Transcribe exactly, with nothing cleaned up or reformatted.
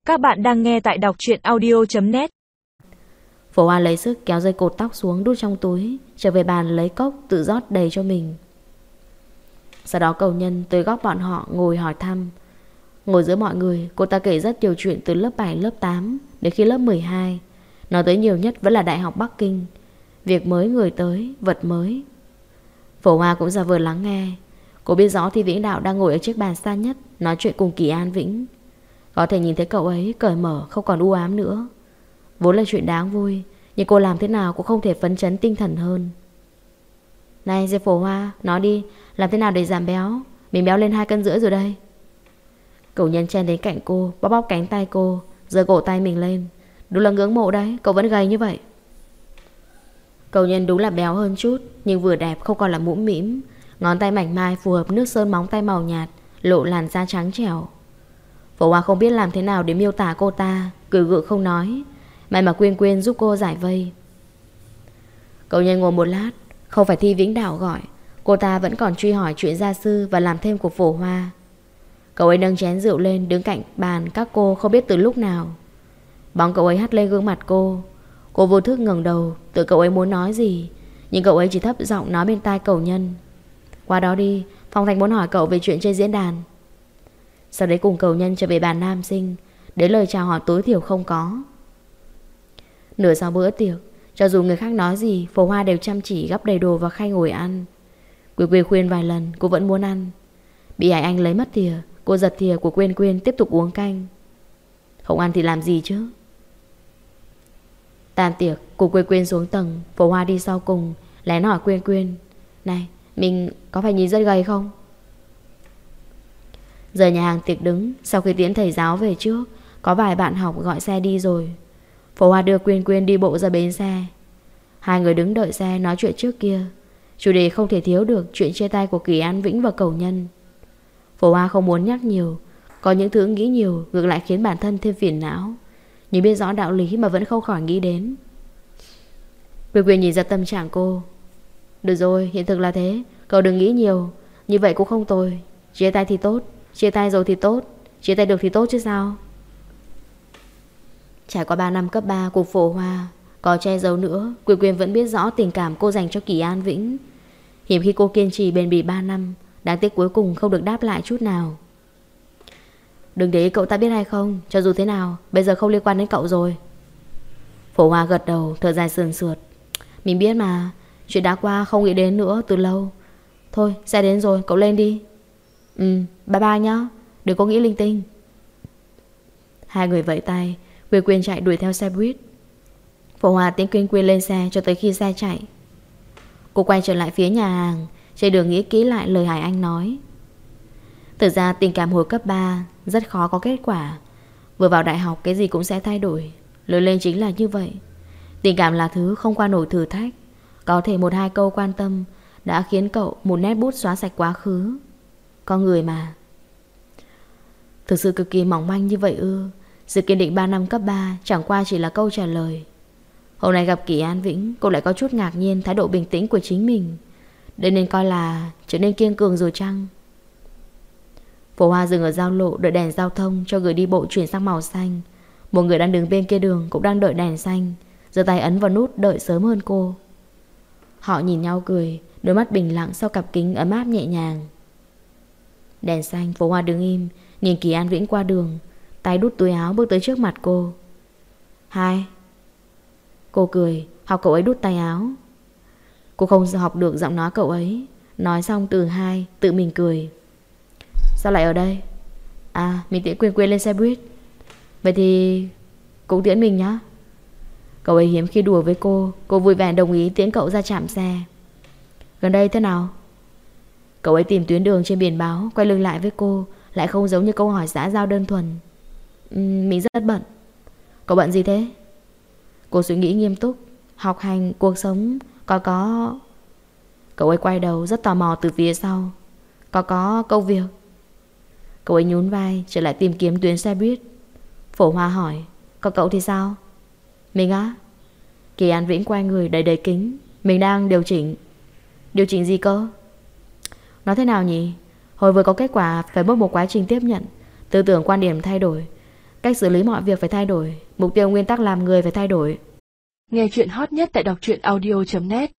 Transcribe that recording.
Các bạn đang nghe tại đọc truyện audio chấm net. Phổ Hoa lấy sức kéo dây cột tóc xuống đút trong túi, trở về bàn lấy cốc tự rót đầy cho mình. Sau đó cầu nhân tới góc bọn họ ngồi hỏi thăm. Ngồi giữa mọi người, cô ta kể rất nhiều chuyện từ lớp bảy, lớp tám đến khi lớp mười hai. Nói tới nhiều nhất vẫn là Đại học Bắc Kinh. Việc mới, người tới, vật mới. Phổ Hoa cũng giả vờ lắng nghe. Cô biết rõ Thi Vĩnh Đạo đang ngồi ở chiếc bàn xa nhất, nói chuyện cùng Kỳ An Vĩnh. Có thể nhìn thấy cậu ấy cởi mở, không còn u ám nữa. Vốn là chuyện đáng vui, nhưng cô làm thế nào cũng không thể phấn chấn tinh thần hơn. Này Diệp Phổ Hoa, nói đi, làm thế nào để giảm béo? Mình béo lên hai cân rưỡi rồi đây. Cậu nhân chen đến cạnh cô, bóp bóp cánh tay cô, giơ cổ tay mình lên. Đúng là ngưỡng mộ đấy, cậu vẫn gầy như vậy. Cậu nhân đúng là béo hơn chút, nhưng vừa đẹp không còn là mũm mĩm. Ngón tay mảnh mai phù hợp nước sơn móng tay màu nhạt, lộ làn da trắng trẻo. Phổ Hoa không biết làm thế nào để miêu tả cô ta, cười gượng không nói. May mà Quyên Quyên giúp cô giải vây. Cậu nhân ngồi một lát, không phải Thi Vĩnh Đạo gọi, cô ta vẫn còn truy hỏi chuyện gia sư và làm thêm của Phổ Hoa. Cậu ấy nâng chén rượu lên, đứng cạnh bàn các cô không biết từ lúc nào. Bóng cậu ấy hắt lên gương mặt cô. Cô vô thức ngẩng đầu, tự cậu ấy muốn nói gì, nhưng cậu ấy chỉ thấp giọng nói bên tai cậu nhân. Qua đó đi, Phong Thành muốn hỏi cậu về chuyện trên diễn đàn. Sau đấy cùng cậu nhân trở về bàn nam sinh, đến lời chào hỏi tối thiểu không có. Nửa sau bữa tiệc, cho dù người khác nói gì, Phổ Hoa đều chăm chỉ gắp đầy đồ vào khay ngồi ăn. Quyên Quyên khuyên vài lần, cô vẫn muốn ăn. Bị Hải Anh lấy mất thìa, cô giật thìa của Quyên Quyên tiếp tục uống canh. Không ăn thì làm gì chứ. Tan tiệc, cùng Quyên Quyên xuống tầng, Phổ Hoa đi sau cùng, lén hỏi Quyên Quyên. Này, mình có phải nhìn rất gầy không? Giờ nhà hàng tiệc đứng, sau khi tiễn thầy giáo về trước, có vài bạn học gọi xe đi rồi. Phổ Hoa đưa Quyên Quyên đi bộ ra bến xe. Hai người đứng đợi xe nói chuyện trước kia. Chủ đề không thể thiếu được chuyện chia tay của Kỳ An Vĩnh và Cầu Nhân. Phổ Hoa không muốn nhắc nhiều, có những thứ nghĩ nhiều ngược lại khiến bản thân thêm phiền não. Nhưng biết rõ đạo lý mà vẫn không khỏi nghĩ đến. Quyên Quyên nhìn ra tâm trạng cô. Được rồi, hiện thực là thế, cậu đừng nghĩ nhiều. Như vậy cũng không tồi. Chia tay thì tốt, chia tay rồi thì tốt, chia tay được thì tốt chứ sao. Trải qua ba năm cấp ba của Phổ Hoa, có che giấu nữa, Quyên Quyên vẫn biết rõ tình cảm cô dành cho Kỳ An Vĩnh. Hiếm khi cô kiên trì bền bỉ ba năm, đáng tiếc cuối cùng không được đáp lại chút nào. Đừng để ý cậu ta biết hay không, cho dù thế nào, bây giờ không liên quan đến cậu rồi. Phổ Hoa gật đầu, thở dài sườn sượt. Mình biết mà, chuyện đã qua không nghĩ đến nữa từ lâu. Thôi, xe đến rồi, cậu lên đi. Ừ, bye bye nhá, đừng có nghĩ linh tinh. Hai người vẫy tay, Quyên Quyên chạy đuổi theo xe buýt. Phổ Hoa tiễn Quyên Quyên lên xe cho tới khi xe chạy. Cô quay trở lại phía nhà hàng, trên đường nghĩ kỹ lại lời Hải Anh nói. Thực ra tình cảm hồi cấp ba rất khó có kết quả. Vừa vào đại học cái gì cũng sẽ thay đổi. Lớn lên chính là như vậy. Tình cảm là thứ không qua nổi thử thách. Có thể một hai câu quan tâm đã khiến cậu một nét bút xóa sạch quá khứ. Con người mà. Thực sự cực kỳ mỏng manh như vậy ư? Sự kiên định ba năm cấp ba chẳng qua chỉ là câu trả lời. Hôm nay gặp Kỳ An Vĩnh, cô lại có chút ngạc nhiên thái độ bình tĩnh của chính mình. Đây nên coi là trở nên kiên cường rồi chăng? Phổ Hoa dừng ở giao lộ đợi đèn giao thông cho người đi bộ chuyển sang màu xanh. Một người đang đứng bên kia đường cũng đang đợi đèn xanh, giơ tay ấn vào nút đợi sớm hơn cô. Họ nhìn nhau cười, đôi mắt bình lặng sau cặp kính ấm áp nhẹ nhàng. Đèn xanh, Phổ Hoa đứng im, nhìn Kỳ An Vĩnh qua đường, tay đút túi áo bước tới trước mặt cô. Hai. Cô cười, học cậu ấy đút tay áo. Cô không học được giọng nói cậu ấy. Nói xong từ hai, tự mình cười. Sao lại ở đây? À, mình tiễn Quyên Quyên lên xe buýt. Vậy thì cũng tiễn mình nhá. Cậu ấy hiếm khi đùa với cô. Cô vui vẻ đồng ý tiễn cậu ra trạm xe. Gần đây thế nào? Cậu ấy tìm tuyến đường trên biển báo, quay lưng lại với cô, lại không giống như câu hỏi xã giao đơn thuần. uhm, Mình rất bận. Cậu bận gì thế? Cô suy nghĩ nghiêm túc. Học hành, cuộc sống, có có... Cậu ấy quay đầu rất tò mò từ phía sau. Có có công việc. Cậu ấy nhún vai trở lại tìm kiếm tuyến xe buýt. Phổ Hoa hỏi. Còn cậu thì sao? Mình á? Kỳ An Vĩnh quay người đầy đầy kính. Mình đang điều chỉnh. Điều chỉnh gì cơ? Nói thế nào nhỉ? Hồi vừa có kết quả phải mất một quá trình tiếp nhận. Tư tưởng quan điểm thay đổi. Cách xử lý mọi việc phải thay đổi. Mục tiêu nguyên tắc làm người phải thay đổi. Nghe chuyện hot nhất tại đọc truyện audio chấm net.